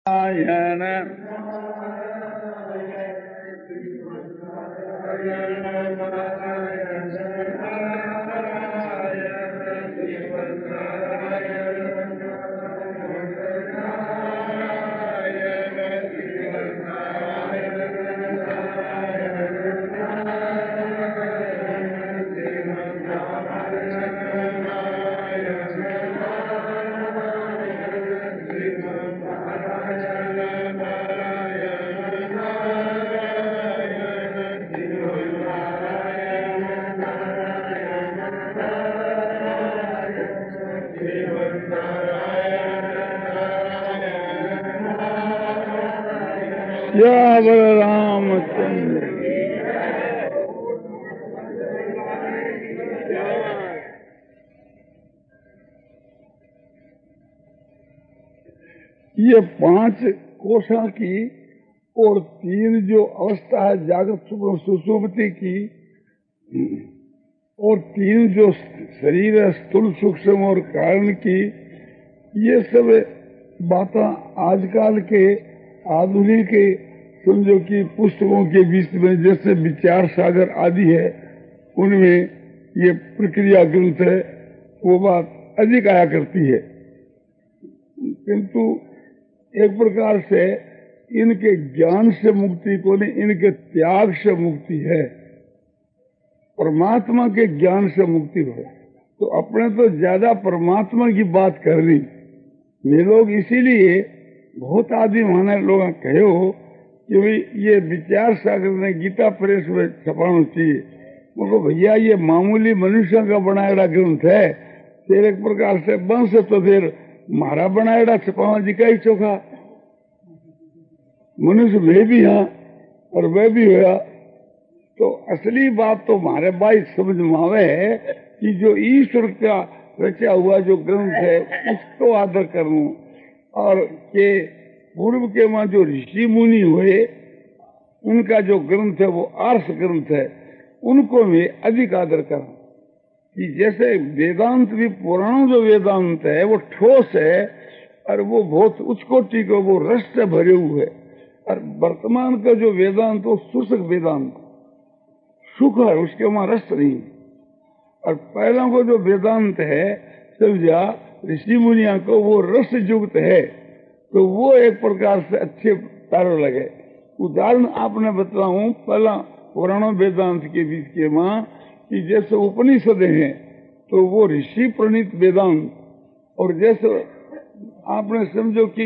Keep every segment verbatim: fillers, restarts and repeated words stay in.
नारायण श्याम रामचंद्र। ये पांच कोशा की और तीन जो अवस्था है जागृत सुषुप्ति की, और तीन जो शरीर है स्थूल सूक्ष्म और कारण की, ये सब बातें आजकल के आधुनिक समझो कि पुस्तकों के बीच में जैसे विचार सागर आदि है, उनमें ये प्रक्रिया ग्रंथ है, वो बात अधिक आया करती है। किंतु एक प्रकार से इनके ज्ञान से मुक्ति को नहीं, इनके त्याग से मुक्ति है। परमात्मा के ज्ञान से मुक्ति हो तो अपने तो ज्यादा परमात्मा की बात कर दी। वे लोग इसीलिए बहुत आदि माने लोग कहे हो कि भाई ये विचार सागर ने गीता प्रेस में छपाना चाहिए। उनको भैया ये मामूली मनुष्य का बनाया ग्रंथ है, फिर एक प्रकार से वंश तो फिर मारा बनाया छपावा जी का ही चोखा। मनुष्य वे भी हाँ और वे भी हुआ, तो असली बात तो हमारे भाई समझ में आवे है कि जो ईश्वर का रचा हुआ जो ग्रंथ है उसको आदर करूं, और के पूर्व के वहां जो ऋषि मुनि हुए उनका जो ग्रंथ है वो आर्ष ग्रंथ है, उनको भी अधिक आदर करूं। कि जैसे वेदांत भी पुराणों जो वेदांत है वो ठोस है और वो बहुत उच्च कोटि को वो रस से भरे हुए है, और वर्तमान का जो वेदांत वो शुष्क वेदांत सुख है, उसके वहां रस नहीं। और पहला को जो वेदांत है समझा ऋषि मुनिया को वो रस युक्त है, तो वो एक प्रकार से अच्छे तारो लगे। उदाहरण आपने बताऊं, पहला पुराणों वेदांत के बीच के मां कि जैसे उपनिषद हैं तो वो ऋषि प्रणीत वेदांत, और जैसे आपने समझो कि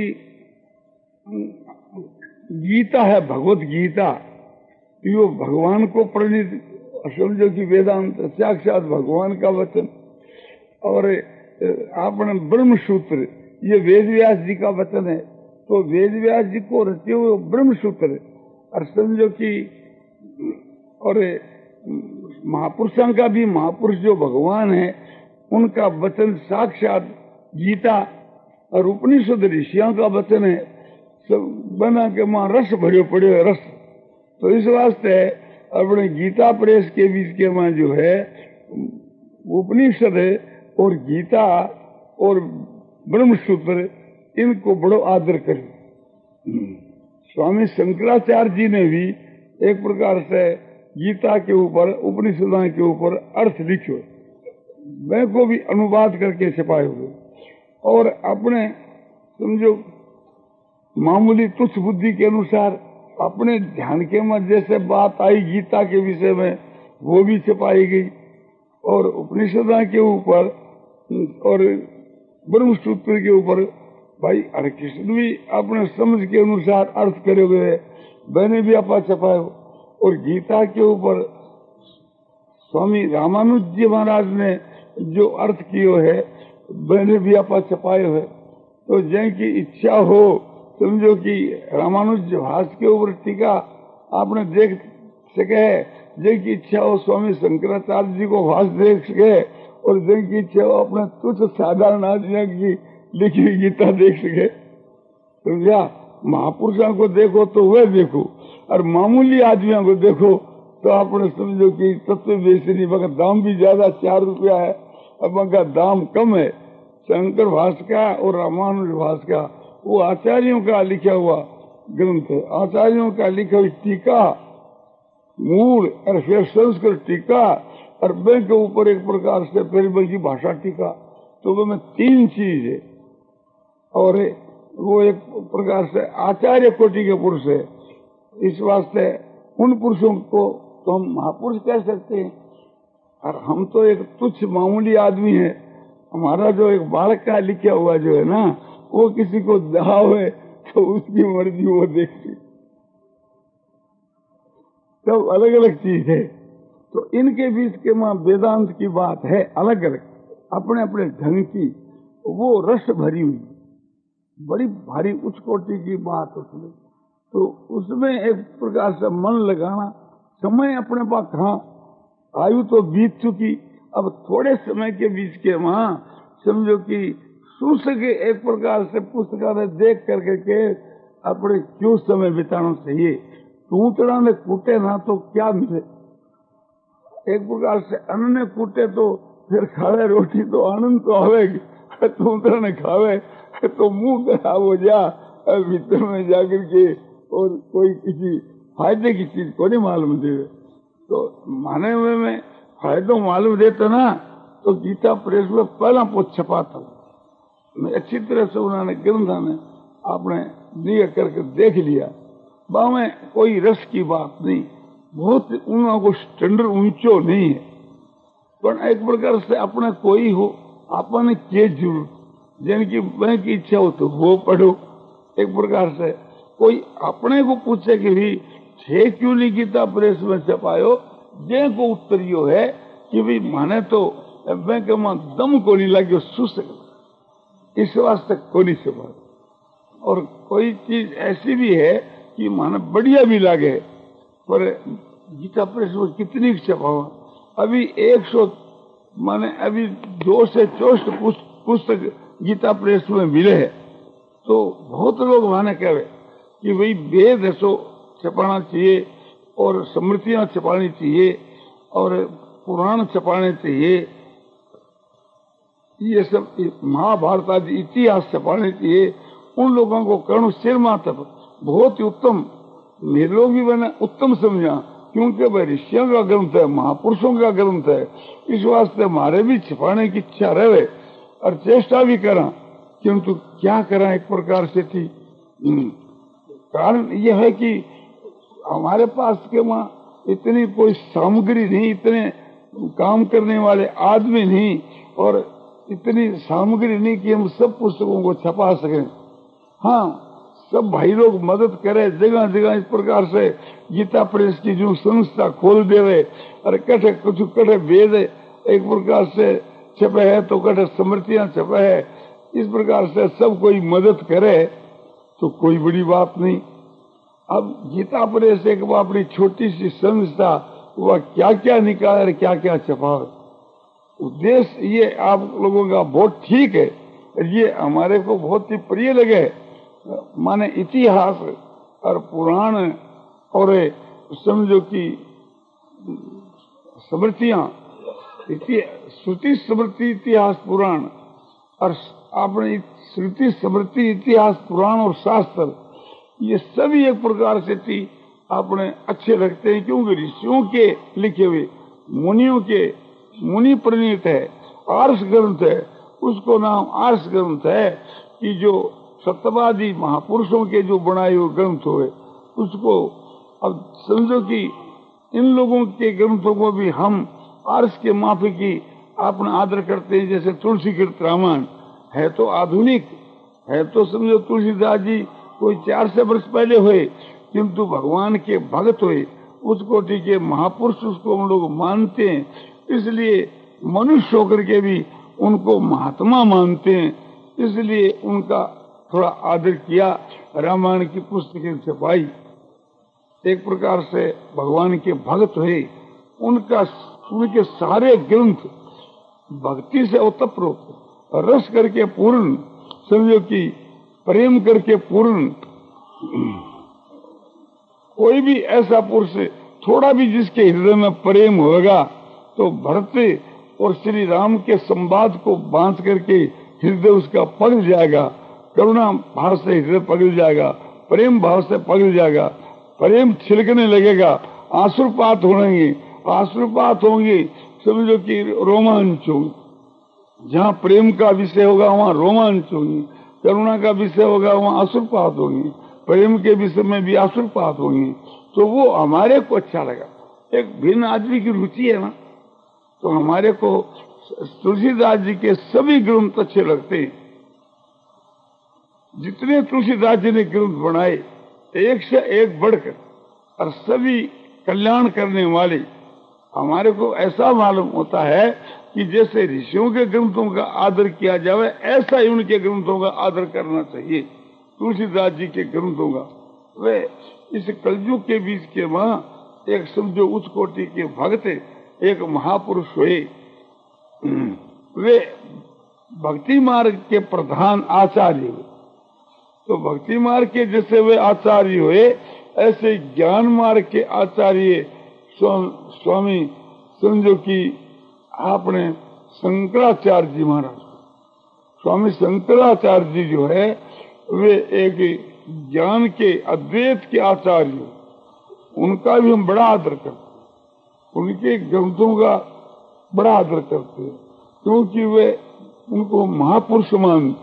गीता है भगवत गीता, यो भगवान को प्रणीत समझो कि वेदांत साक्षात भगवान का वचन। और आपने ब्रह्म सूत्र ये वेद व्यास जी का वचन है, तो वेद व्यास जी को रचे हुए ब्रह्म सूत्र, और समझो कि और महापुरुषों का भी महापुरुष जो भगवान है उनका वचन साक्षात गीता, और उपनिषद ऋषियों का वचन है, सब बना के वहां रस भरे पड़े है रस। तो इस वास्ते अपने गीता प्रेस के बीच के वहां जो है उपनिषद है और गीता और ब्रह्मसूत्र, इनको बड़ो आदर करें। स्वामी शंकराचार्य जी ने भी एक प्रकार से गीता के ऊपर उपनिषदों के ऊपर अर्थ लिखे, मैं को भी अनुवाद करके छपाए हुए, और अपने समझो मामूली तुच्छ बुद्धि के अनुसार अपने ध्यान के में जैसे बात आई गीता के विषय में वो भी छपाई गई, और उपनिषदों के ऊपर और ब्रह्मसूत्र के ऊपर भाई हरे कृष्ण भी अपने समझ के अनुसार अर्थ करे हुए मैंने भी आपा छपाए। और गीता के ऊपर स्वामी रामानुज जी महाराज ने जो अर्थ किए है मैंने भी आपा छपाए हुए। तो जिनकी इच्छा हो समझो कि रामानुज भाष के ऊपर टीका आपने देख सके, जिनकी इच्छा हो स्वामी शंकराचार्य जी को भाष देख सके, और जिनकी इच्छा हो अपने तुच्छ साधारण आदमी की लिखी गीता देख सके। समझा, महापुरुषों को देखो तो वह देखो, और मामूली आदमियों को देखो तो आपने समझो कि तत्व बेसी नहीं, मगर दाम भी ज्यादा चार रुपया है, अब मगर दाम कम है। शंकर भाष का और रामानुज भाष का वो आचार्यों का लिखा हुआ ग्रंथ है, आचार्यों का लिखा हुई टीका मूल, और फिर संस्कृत टीका, और बैंक के ऊपर एक प्रकार से फिर की भाषा टीका। तो वो में तीन चीज है, और वो एक प्रकार से आचार्य कोटि के पुरुष है। इस वास्ते उन पुरुषों को तो हम महापुरुष कह सकते हैं, और हम तो एक तुच्छ मामूली आदमी है। हमारा जो एक बालक का लिखा हुआ जो है ना, वो किसी को दहावे तो उसकी मर्जी वो देखती, सब अलग अलग चीज है। तो इनके बीच के मां वेदांत की बात है अलग अलग, अपने अपने ढंग की, वो रस भरी हुई, बड़ी भारी उच्च कोटि की बात उसमें। तो उसमें एक प्रकार से मन लगाना, समय अपने पास कहाँ, आयु तो बीत चुकी, अब थोड़े समय के बीच के वहां समझो कि सुन सके एक प्रकार से पुस्तकालय देख करके के अपने क्यों समय बिताना चाहिए। टूटना ने कूटे ना तो क्या मिले, एक प्रकार से अन्न ने कूटे तो फिर खावे रोटी तो आनंद तो आवेगी, टूटना ने खावे तो मुंह खराब हो जा भीतर में जाकर के, और कोई किसी फायदे की चीज को नहीं मालूम दे। तो माने हुए में फायदों मालूम देता ना, तो गीता प्रेस में पहला पोत छपाता मैं अच्छी तरह से उन्होंने ग्रंथा ने आपने निगा करके देख लिया। बा में कोई रस की बात नहीं, बहुत उनको स्टैंडर्ड ऊंचो नहीं है, पर एक प्रकार से अपने कोई हो आपने के जरूर जिनकी बैंक की इच्छा हो तो वो पढ़ो। एक प्रकार से कोई अपने को पूछे कि भी छे क्यों नहीं गीता प्रेस में छपायो, जे को उत्तर यो है कि भी माने तो बैंक में दम को नहीं लगे सुस, इस वास्ते को नहीं छपा। और कोई चीज ऐसी भी है कि माने बढ़िया भी लगे, पर गीता प्रेस में कितनी छपाओ, अभी एक सौ माने अभी दो से चौसठ पुस्तक गीता प्रेस में मिले है। तो बहुत लोग माने कहे कि भाई वेद सो छपाना चाहिए, और स्मृतियां छपानी चाहिए, और पुराण छपाने चाहिए, ये सब महाभारत आदि इतिहास छपाने चाहिए। उन लोगों को कर्ण सिर माता बहुत ही उत्तम, मेरे लोग भी मैंने उत्तम समझा, क्योंकि वह ऋषियों का ग्रंथ है, महापुरुषों का ग्रंथ है। इस वास्ते हमारे भी छपाने की इच्छा रहे और चेष्टा भी करा, किंतु क्या करा एक प्रकार से थी। कारण यह है कि हमारे पास के वहां इतनी कोई सामग्री नहीं, इतने काम करने वाले आदमी नहीं, और इतनी सामग्री नहीं कि हम सब पुस्तकों को छपा सकें। हाँ, सब भाई लोग मदद करे, जगह जगह इस प्रकार से गीता प्रेस की जो संस्था खोल देवे, और कटे कुछ कटे वेद एक प्रकार से छपे है, तो कटे स्मृतियां छपे है, इस प्रकार से सब कोई मदद करे तो कोई बड़ी बात नहीं। अब गीता प्रेस एक अपनी छोटी सी संस्था, वह क्या क्या निकाले, क्या क्या छपावे, उद्देश्य ये आप लोगों का बहुत ठीक है, ये हमारे को बहुत ही प्रिय लगे। माने इतिहास और पुराण और समझो कि स्मृतियां, श्रुति स्मृति इतिहास पुराण, और आपने श्रुति स्मृति इतिहास पुराण और शास्त्र, ये सभी एक प्रकार से थी आपने अच्छे लगते हैं, क्योंकि ऋषियों के लिखे हुए, मुनियों के, मुनि प्रणीत है, आर्ष ग्रंथ है, उसको नाम आर्ष ग्रंथ है, कि जो सत्यवादी महापुरुषों के जो बनाए हुए ग्रंथ हुए उसको। अब समझो कि इन लोगों के ग्रंथों को भी हम आर्ष के माफी की अपना आदर करते हैं। जैसे तुलसी कृत रामायण है तो आधुनिक है, तो समझो तुलसीदास जी कोई चार सौ वर्ष पहले हुए, किंतु भगवान के भक्त हुए, उसको ठीक है महापुरुष उसको हम लोग मानते हैं, इसलिए मनुष्य होकर के भी उनको महात्मा मानते हैं, इसलिए उनका थोड़ा आदर किया। रामायण की पुस्तकें छपाई, एक प्रकार से भगवान के भक्त हुए, उनका उनके सारे ग्रंथ भक्ति से ओतप्रोत, रस करके पूर्ण, समझो कि प्रेम करके पूर्ण। कोई भी ऐसा पुरुष थोड़ा भी जिसके हृदय में प्रेम होगा तो भरत और श्री राम के संवाद को बांध करके हृदय उसका पग जाएगा, करुणा भाव से हृदय पगल जाएगा, प्रेम भाव से पगल जाएगा, प्रेम छिलकने लगेगा, आंसुपात होंगे, आंसुपात होंगे, समझो कि रोमांच होंगे। जहाँ प्रेम का विषय होगा वहाँ रोमांच होंगे, करुणा का विषय होगा वहाँ आंसुपात होंगे, प्रेम के विषय में भी आंसुपात होंगे। तो वो हमारे को अच्छा लगा। एक भिन्न आदमी की रुचि है ना, तो हमारे को तुलसीदास जी के सभी ग्रंथ अच्छे लगते हैं। जितने तुलसीदास जी ने ग्रंथ बनाए एक से एक बढ़कर, और सभी कल्याण करने वाले, हमारे को ऐसा मालूम होता है कि जैसे ऋषियों के ग्रंथों का आदर किया जाए ऐसा ही उनके ग्रंथों का आदर करना चाहिए। तुलसीदास जी के ग्रंथों का, वे इस कलयुग के बीच के मां एक समझो उच्च कोटि के भक्त, एक महापुरुष हुए। वे भक्ति मार्ग के प्रधान आचार्य हुए। तो भक्ति मार्ग के जैसे वे आचार्य हुए, ऐसे ज्ञान मार्ग के आचार्य स्वामी समझो कि आपने शंकराचार्य जी महाराज, स्वामी शंकराचार्य जी जो है वे एक ज्ञान के अद्वैत के आचार्य, उनका भी हम बड़ा आदर करते हैं, उनके ग्रंथों का बड़ा आदर करते हैं, क्योंकि वे उनको महापुरुष मानते,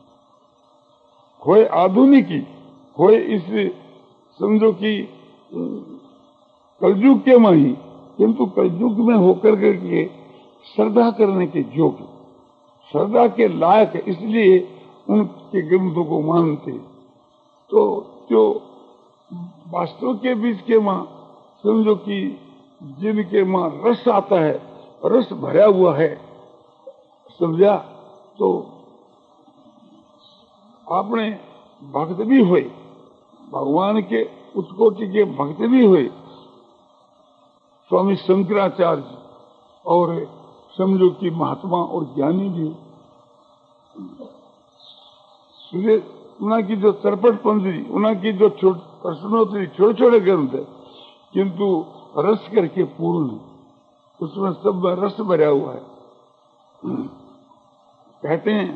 होए आधुनिकी, होए इस समझो कि कलयुग के में ही, किंतु कलयुग में होकर के श्रद्धा करने के योग्य, श्रद्धा के लायक, इसलिए उनके ग्रंथों को मानते। तो जो वास्तव के बीच के मां समझो कि जिनके मां रस आता है, रस भरा हुआ है, समझा, तो आपने भक्त भी हुए, भगवान के उत्कोटि के भक्त भी हुए स्वामी शंकराचार्य, और समझो कि महात्मा और ज्ञानी भी। उनकी जो चरपट पंजरी, उनकी जो प्रश्नोत्तरी छोटे छोटे ग्रंथ है, किंतु रस करके पूर्ण है, उसमें सब रस भरा हुआ है। कहते हैं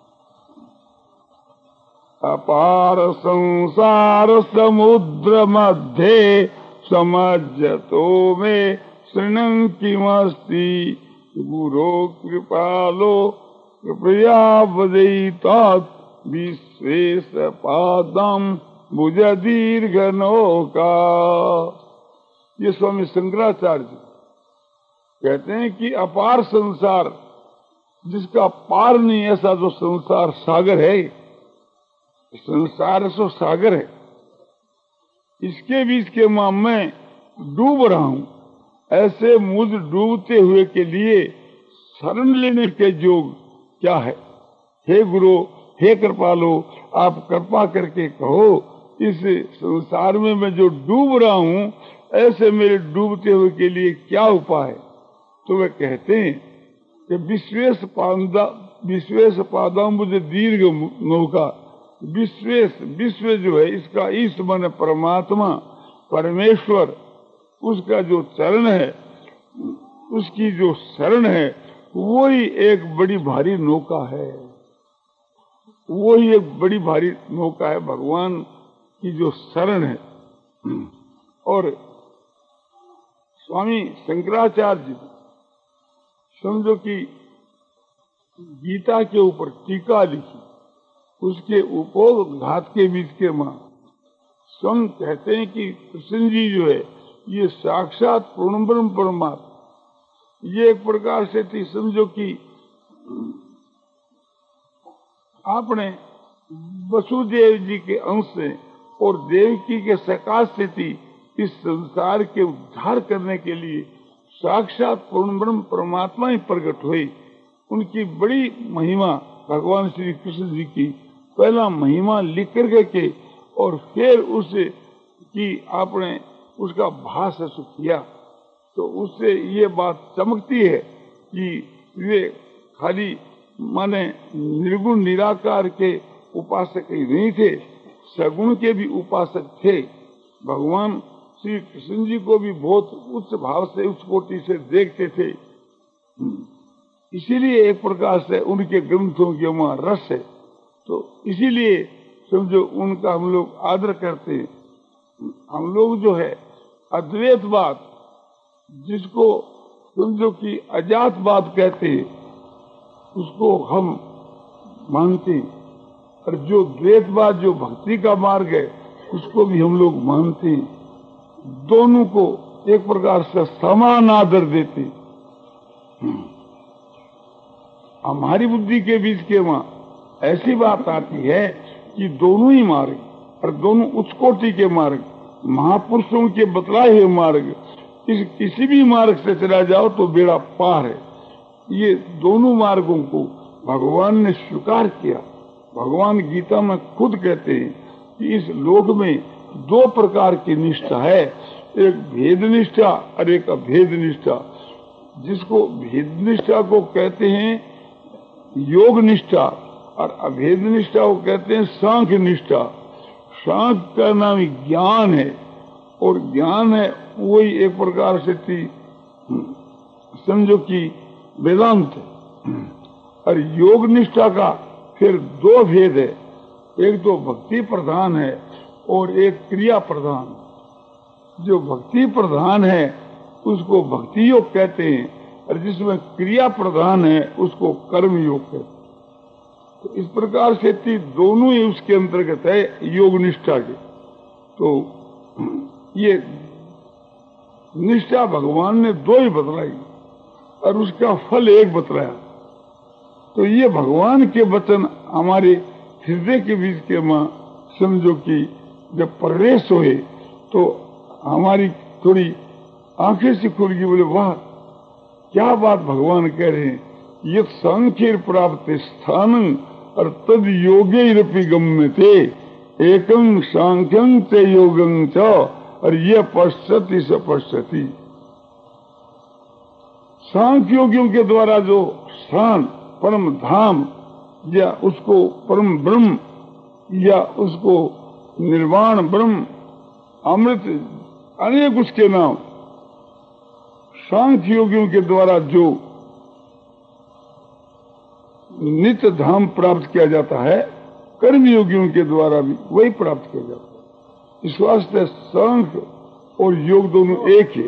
अपार संसार समुद्र मध्य समज्जतो में शृणं किमस्ति गुरो कृपालो कृपया वदेतात विश्वेश पादम भुज दीर्घ नौका। ये स्वामी शंकराचार्य जी कहते हैं कि अपार संसार, जिसका पार नहीं, ऐसा जो संसार सागर है, संसार सो सागर है, इसके बीच के मां मैं डूब रहा हूं। ऐसे मुझ डूबते हुए के लिए शरण लेने के योग क्या है? हे गुरु, हे कृपालो, आप कृपा करके कहो, इस संसार में मैं जो डूब रहा हूं, ऐसे मेरे डूबते हुए के लिए क्या उपाय है? तो वे कहते हैं कि विश्वेश पादा विश्वेश पादाम्बुज दीर्घ नौका। विश्वेश, विश्व जो है इसका ईश मन परमात्मा, परमेश्वर, उसका जो चरण है, उसकी जो शरण है, वो ही एक बड़ी भारी नौका है। वो ही एक बड़ी भारी नौका है, भगवान की जो शरण है। और स्वामी शंकराचार्य जी समझो कि गीता के ऊपर टीका लिखी, उसके उपोद्घात के बीच के मां स्वयं कहते हैं कि कृष्ण जी जो है ये साक्षात पूर्ण ब्रह्म परमात्मा, ये एक प्रकार से थी समझो कि आपने वसुदेव जी के अंश से और देवकी के सकाश से थी, इस संसार के उद्धार करने के लिए साक्षात पूर्ण ब्रह्म परमात्मा ही प्रकट हुई। उनकी बड़ी महिमा भगवान श्री कृष्ण जी की पहला महिमा लिख करके के और फिर उसे की आपने उसका भाष किया, तो उससे ये बात चमकती है कि वे खाली माने निर्गुण निराकार के उपासक ही नहीं थे, सगुण के भी उपासक थे। भगवान श्री कृष्ण जी को भी बहुत उच्च भाव से, उच्च कोटि से देखते थे। इसीलिए एक प्रकार से उनके ग्रंथों के वहां रस है, तो इसीलिए समझो उनका हम लोग आदर करते हैं। हम लोग जो है अद्वैतवाद, जिसको समझो कि अजातवाद कहते हैं, उसको हम मानते हैं, और जो द्वैतवाद, जो भक्ति का मार्ग है, उसको भी हम लोग मानते हैं। दोनों को एक प्रकार से समान आदर देते हैं। हमारी बुद्धि के बीच के वहां ऐसी बात आती है कि दोनों ही मार्ग, और दोनों उच्च कोटि के मार्ग, महापुरुषों के बतलाए हुए मार्ग, इस किसी भी मार्ग से चला जाओ तो बेड़ा पार है। ये दोनों मार्गों को भगवान ने स्वीकार किया। भगवान गीता में खुद कहते हैं कि इस लोक में दो प्रकार की निष्ठा है, एक भेद निष्ठा और एक अभेद निष्ठा। जिसको भेद निष्ठा को कहते हैं योग निष्ठा, और अभेद निष्ठा को कहते हैं सांख्य निष्ठा। सांख्य का नाम ज्ञान है, और ज्ञान है वही एक प्रकार से थी समझो कि वेदांत है। और योग निष्ठा का फिर दो भेद है, एक तो भक्ति प्रधान है और एक क्रिया प्रधान। जो भक्ति प्रधान है उसको भक्ति योग कहते हैं, और जिसमें क्रिया प्रधान है उसको कर्म योग कहते हैं। तो इस प्रकार से थी दोनों ही उसके अंतर्गत है योग निष्ठा के। तो ये निष्ठा भगवान ने दो ही बतलाई और उसका फल एक बतलाया। तो ये भगवान के वचन हमारे हृदय के बीच के मां समझो कि जब प्रवेश हुए तो हमारी थोड़ी आंखें से खुल गई। बोले वाह, क्या बात भगवान कह रहे हैं। ये सांख्य प्राप्त स्थान और तद योगे रपि गम्यते एकं सांख्यं च योगं च, और ये पश्यति स पश्यति। सांख्य योगियों के द्वारा जो स्थान परम धाम, या उसको परम ब्रह्म, या उसको निर्वाण ब्रह्म, अमृत, अनेक उसके नाम, सांख्य योगियों के द्वारा जो नित्य धाम प्राप्त किया जाता है, कर्म योगियों के द्वारा भी वही प्राप्त किया जाता है। इस वास्ते सांख्य और योग दोनों एक है।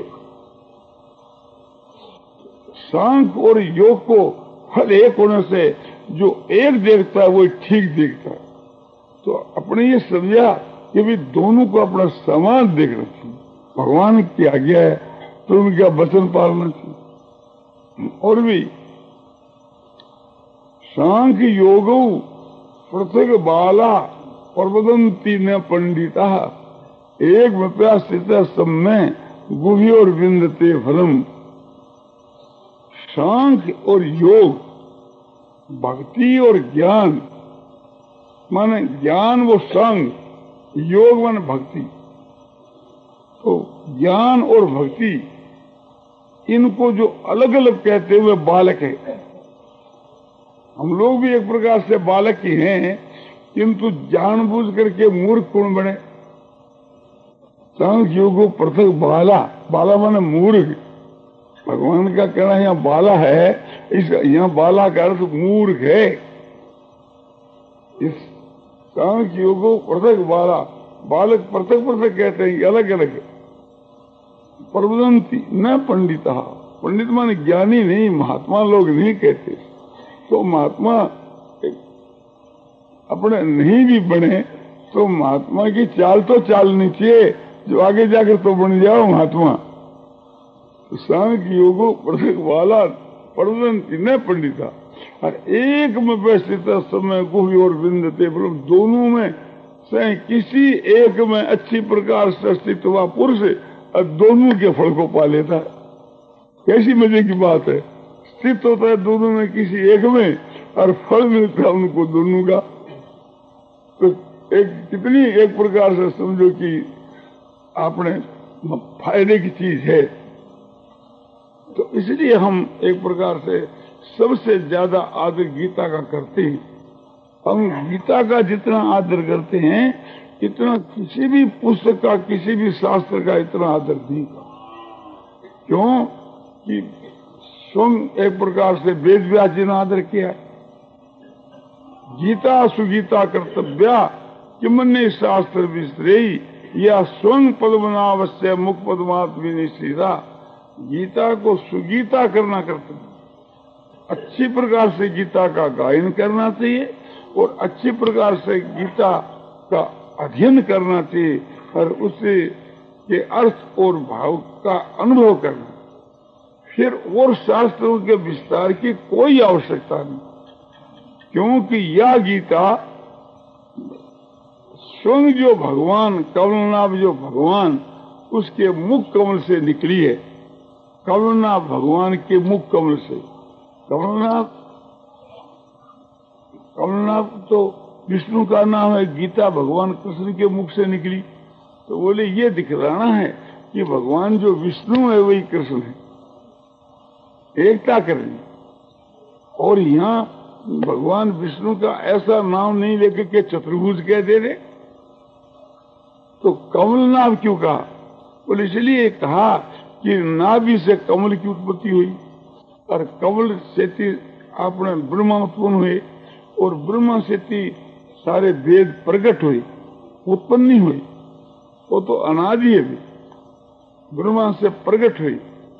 सांख्य और योग को फल एक होने से जो एक देखता है वो ठीक देखता है। तो अपने ये समझा कि भी दोनों को अपना समान देखना चाहिए। भगवान की आज्ञा है तो उनका वचन पालना चाहिए। और भी सांख्य योग पृथक बाला प्रवदंती न पंडिता एक मप्या स्थित समय गुही और विंदते फलम। सांख्य और योग, भक्ति और ज्ञान, माने ज्ञान वो सांग, योग माने भक्ति। तो ज्ञान और भक्ति इनको जो अलग अलग कहते हुए बालक है। हम लोग भी एक प्रकार से बालक ही हैं, किंतु जानबूझ करके मूर्ख कौन बने। सांख्य योग पृथक बाला, बाला माने मूर्ख। भगवान का कहना यहाँ बाला है, इस यहाँ बाला का अर्थ मूर्ख है। इस सांख्य योग पृथक बाला, बालक पृथक पृथक कहते हैं, अलग अलग। प्रवदंती न पंडिता, पंडित माने ज्ञानी नहीं, महात्मा लोग नहीं कहते। तो महात्मा अपने नहीं भी बने तो महात्मा की चाल तो चालनी चाहिए, जो आगे जाकर तो बन जाओ महात्मा। तो सांख्य योगो पृथक वाला प्रवदंती न पंडिता, और एक में व्यस्थित समय गुही और विंदते, मतलब दोनों में से किसी एक में अच्छी प्रकार से स्थित हुआ पुरुष और दोनों के फल को पा लेता है। कैसी मजे की बात है। स्थित होता है दोनों में किसी एक में और फल मिलता है उनको दोनों का। तो एक कितनी एक प्रकार से समझो कि आपने फायदे की चीज है। तो इसलिए हम एक प्रकार से सबसे ज्यादा आदर गीता का करते हैं। हम गीता का जितना आदर करते हैं इतना किसी भी पुस्तक का, किसी भी शास्त्र का इतना आदर नहीं का। क्यों कि स्वयं एक प्रकार से वेद व्यास जी ने आदर किया है। गीता सुगीता कर्तव्या किमन्य शास्त्र विश्रेयी या स्वयं पद्मनाभस्य मुख पद्मात्मी निश्चिता। गीता को सुगीता करना कर्तव्य, अच्छी प्रकार से गीता का गायन करना चाहिए और अच्छी प्रकार से गीता का अध्ययन करना चाहिए और उससे के अर्थ और भाव का अनुभव करना। फिर और शास्त्रों के विस्तार की कोई आवश्यकता नहीं, क्योंकि यह गीता स्वयं जो भगवान कमलनाभ जो भगवान उसके मुख कमल से निकली है। कमलनाभ भगवान के मुख कमल से। कमलनाभ कमलनाभ तो विष्णु का नाम है। गीता भगवान कृष्ण के मुख से निकली, तो बोले ये दिखलाना है कि भगवान जो विष्णु है वही कृष्ण है, एकता करनी। और यहाँ भगवान विष्णु का ऐसा नाम नहीं लेकर के चतुर्भुज कह दे रहे, तो कमलनाभ क्यों कहा? बोले इसलिए कहा कि नाभि से कमल की उत्पत्ति हुई और कमल से आपने ब्रह्मा उत्पन्न हुए और ब्रह्मा से सारे वेद प्रकट हुए, उत्पन्न नहीं हुई, वो तो अनादि है भी। ब्रह्मा से प्रकट हुई।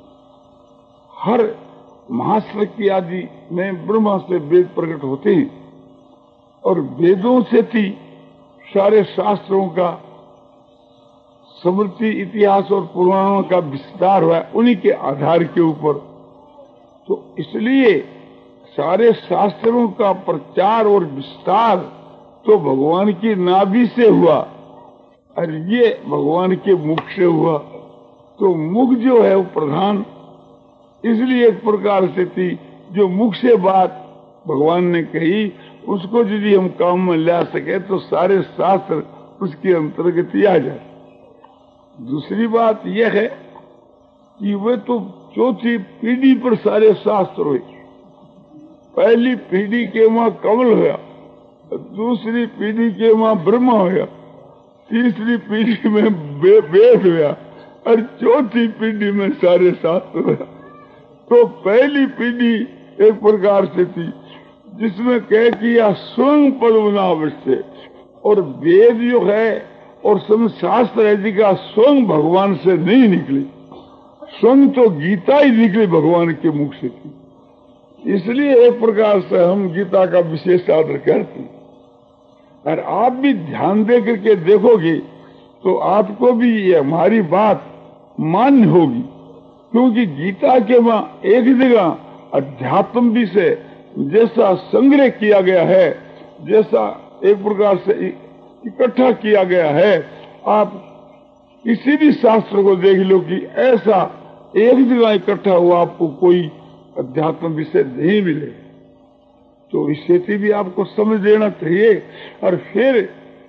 हर महाश्रक्ति आदि में ब्रह्मा से वेद प्रकट होते हैं और वेदों से थी सारे शास्त्रों का स्मृति इतिहास और पुराणों का विस्तार हुआ उन्हीं के आधार के ऊपर। तो इसलिए सारे शास्त्रों का प्रचार और विस्तार तो भगवान की नाभि से हुआ और ये भगवान के मुख से हुआ। तो मुख जो है वो प्रधान, इसलिए एक प्रकार से थी जो मुख से बात भगवान ने कही उसको यदि हम काम में ला सके तो सारे शास्त्र उसके अंतर्गत ही आ जाए। दूसरी बात यह है कि वे तो चौथी पीढ़ी पर सारे शास्त्र हुए। पहली पीढ़ी के माँ कमल हुआ, दूसरी पीढ़ी के माँ ब्रह्मा हुआ, तीसरी पीढ़ी में वेद हुआ और चौथी पीढ़ी में सारे शास्त्र हुआ। तो पहली पीढ़ी एक प्रकार से थी जिसमें कह किया स्वयं पद्मनाभ से, और वेद जो है और सब शास्त्र आदि का स्वयं भगवान से नहीं निकली, स्वयं तो गीता ही निकली भगवान के मुख से थी। इसलिए एक प्रकार से हम गीता का विशेष आदर करते हैं। और आप भी ध्यान दे करके देखोगे तो आपको भी ये हमारी बात मान्य होगी, क्योंकि गीता के वहाँ एक जगह अध्यात्म विषय जैसा संग्रह किया गया है, जैसा एक प्रकार से इकट्ठा किया गया है, आप किसी भी शास्त्र को देख लो कि ऐसा एक जगह इकट्ठा हुआ आपको कोई अध्यात्म विषय नहीं मिले। तो इस स्थिति भी आपको समझ लेना चाहिए। और फिर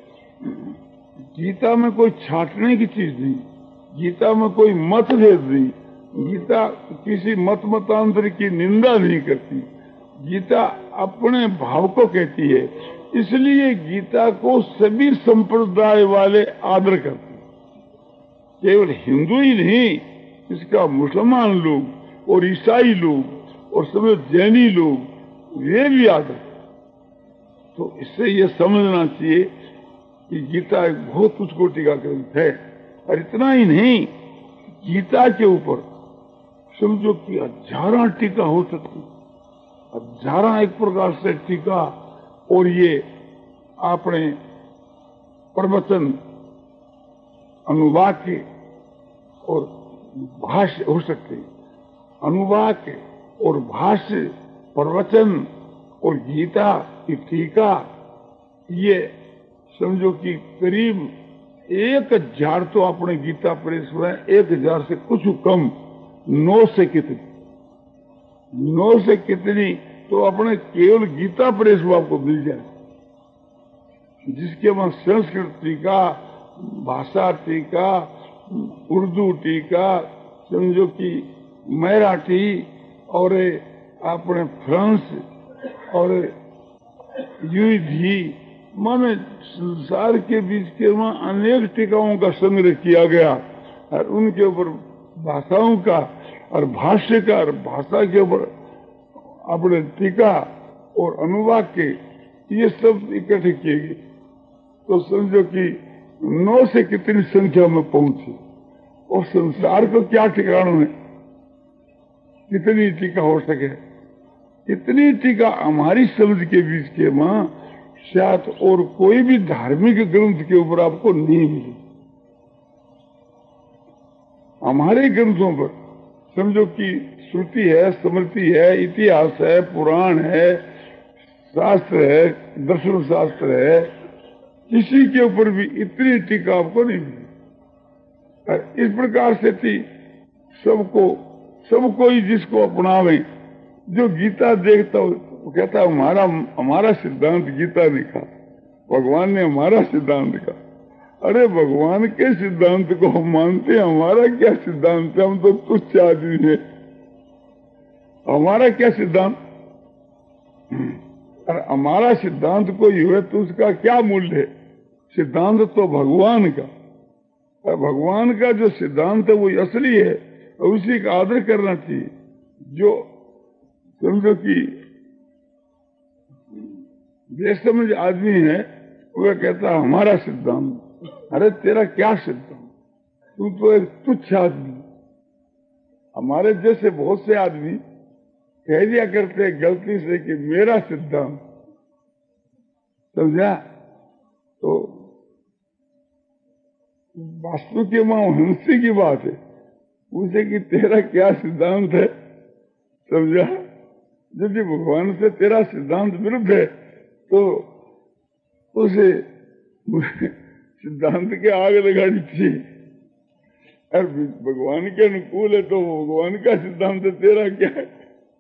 गीता में कोई छांटने की चीज नहीं, गीता में कोई मतभेद नहीं, गीता किसी मत मतांतर की निंदा नहीं करती, गीता अपने भाव को कहती है। इसलिए गीता को सभी संप्रदाय वाले आदर करते हैं, केवल हिंदू ही नहीं, इसका मुसलमान लोग और ईसाई लोग और सब जैनी लोग वे भी आदर। तो इससे ये समझना चाहिए कि गीता एक बहुत उच्च कोटि का ग्रंथ है। और इतना ही नहीं, गीता के ऊपर समझो कि हजारों टीका हो सकती, हजारों एक प्रकार से टीका और ये अपने प्रवचन अनुवाद और भाष्य हो सकते, अनुवाद और भाष्य, प्रवचन और गीता की टीका, ये समझो कि करीब एक हजार तो अपने गीता प्रेस में एक हजार से कुछ कम, नौ से कितनी नौ से कितनी तो अपने केवल गीता प्रेस में आपको मिल जाए, जिसके वहां संस्कृत टीका, भाषा टीका, उर्दू टीका, समझो कि मराठी और अपने फ्रांस और युद्धि, माने संसार के बीच के वहां अनेक टीकाओं का संग्रह किया गया और उनके ऊपर भाषाओं का और भाष्य का और भाषा के ऊपर अपने टीका और अनुवाद के ये सब इकट्ठे किए गए तो समझो कि नौ से कितनी संख्या में पहुंची, और संसार को क्या ठिकाना है, कितनी टीका हो सके। इतनी टीका हमारी समझ के बीच के मां शायद और कोई भी धार्मिक ग्रंथ के ऊपर आपको नहीं मिली। हमारे ग्रंथों पर समझो कि श्रुति है, स्मृति है, इतिहास है, पुराण है, शास्त्र है, दर्शन शास्त्र है, किसी के ऊपर भी इतनी टीका आपको नहीं मिली। इस प्रकार से थी सबको, सब कोई जिसको अपनावे, जो गीता देखता हो वो कहता है हमारा हमारा सिद्धांत गीता ने कहा, भगवान ने हमारा सिद्धांत कहा। अरे भगवान के सिद्धांत को हम मानते हैं, हमारा क्या सिद्धांत है, हम तो तुच्छ आदमी है, हमारा क्या सिद्धांत। और हमारा सिद्धांत कोई हुए तो उसका क्या मूल्य है, सिद्धांत तो भगवान का, और भगवान का जो सिद्धांत है वो असली है, और उसी का आदर करना चाहिए। जो समझो कि बेसमझ आदमी है वह कहता है हमारा सिद्धांत, अरे तेरा क्या सिद्धांत, तू तो एक तुच्छ आदमी। हमारे जैसे बहुत से आदमी कह दिया करते गलती से कि मेरा सिद्धांत, समझा, तो वास्तु के मां हंसी की बात है, पूछे कि तेरा क्या सिद्धांत है, समझा। यदि भगवान से तेरा सिद्धांत विरुद्ध है तो उसे सिद्धांत के आग लगानी चाहिए, और भगवान के अनुकूल है तो भगवान का सिद्धांत है, तेरा क्या है।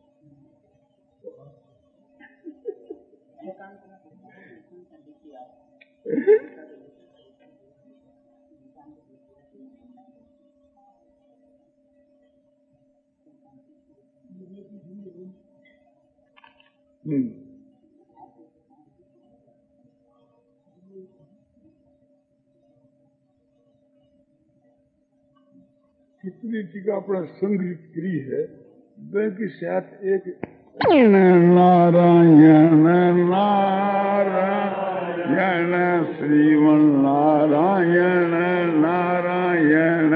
कितनी टीका अपना संग्रहित करी है कि शायद एक नारायण नारायण श्रीमन नारायण नारायण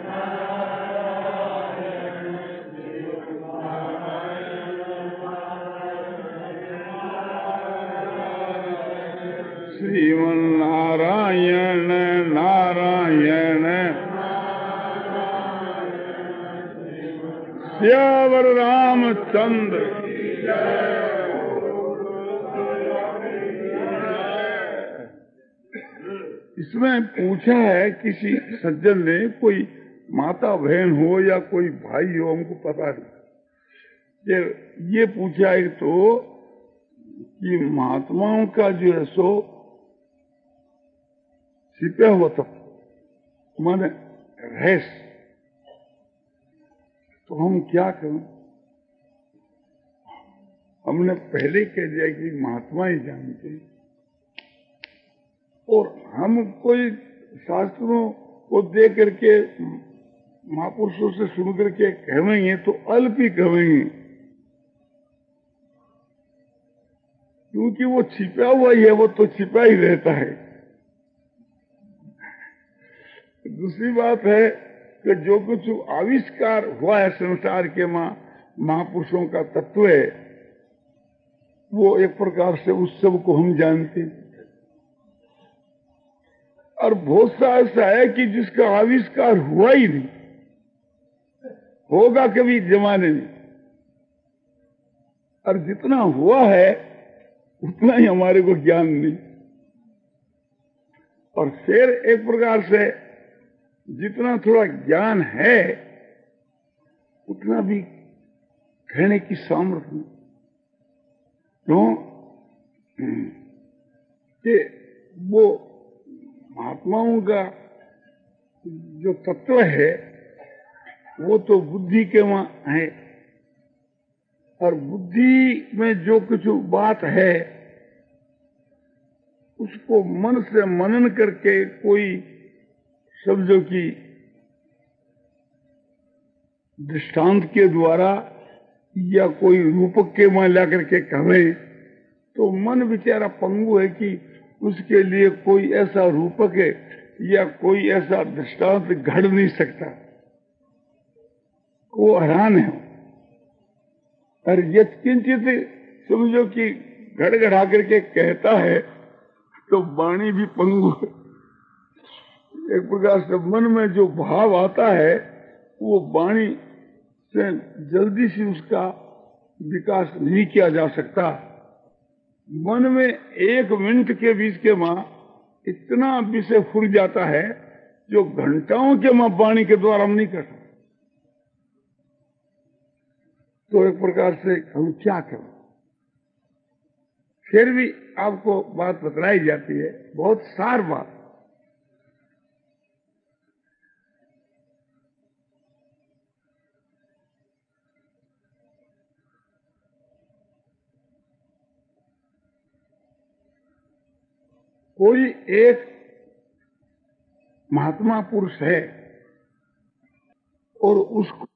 श्रीमन नारायण नारायण श्यावर रामचंद्र। इसमें पूछा है किसी सज्जन ने, कोई माता बहन हो या कोई भाई हो, हमको पता नहीं, ये ये पूछा है तो कि महात्माओं का जो है सो छिपा हुआ तब माने रहस्य, तो हम क्या करें। हमने पहले कह दिया कि महात्मा ही जानते हैं, और हम कोई शास्त्रों को दे करके महापुरुषों से सुन करके कहेंगे तो अल्प ही कहेंगे, क्योंकि वो छिपा हुआ ही है, वो तो छिपा ही रहता है। दूसरी बात है कि जो कुछ आविष्कार हुआ है संसार के मां महापुरुषों का तत्व है, वो एक प्रकार से उस सब को हम जानते हैं। और बहुत सा ऐसा है कि जिसका आविष्कार हुआ ही नहीं, होगा कभी जमाने में, और जितना हुआ है उतना ही हमारे को ज्ञान नहीं। और फिर एक प्रकार से जितना थोड़ा ज्ञान है उतना भी कहने की सामर्थ्य नहीं, क्यों कि वो महात्माओं का जो तत्व है वो तो बुद्धि के वहां है, और बुद्धि में जो कुछ बात है उसको मन से मनन करके कोई समझो कि दृष्टांत के द्वारा या कोई रूपक के वहां ला करके कहें तो मन बेचारा पंगु है कि उसके लिए कोई ऐसा रूपक है या कोई ऐसा दृष्टांत घड़ नहीं सकता, वो हैरान है। और यत्किंचित समझो कि घड़ घड़ा करके कहता है तो वाणी भी पंगु है। एक प्रकार से मन में जो भाव आता है वो वाणी से जल्दी से उसका विकास नहीं किया जा सकता। मन में एक मिनट के बीच के मां इतना विषय फुर जाता है जो घंटाओं के मां वाणी के द्वारा हम नहीं कर सकते। तो एक प्रकार से हम क्या करें? फिर भी आपको बात बतलाई जाती है, बहुत सार बात। कोई एक महात्मा पुरुष है और उसको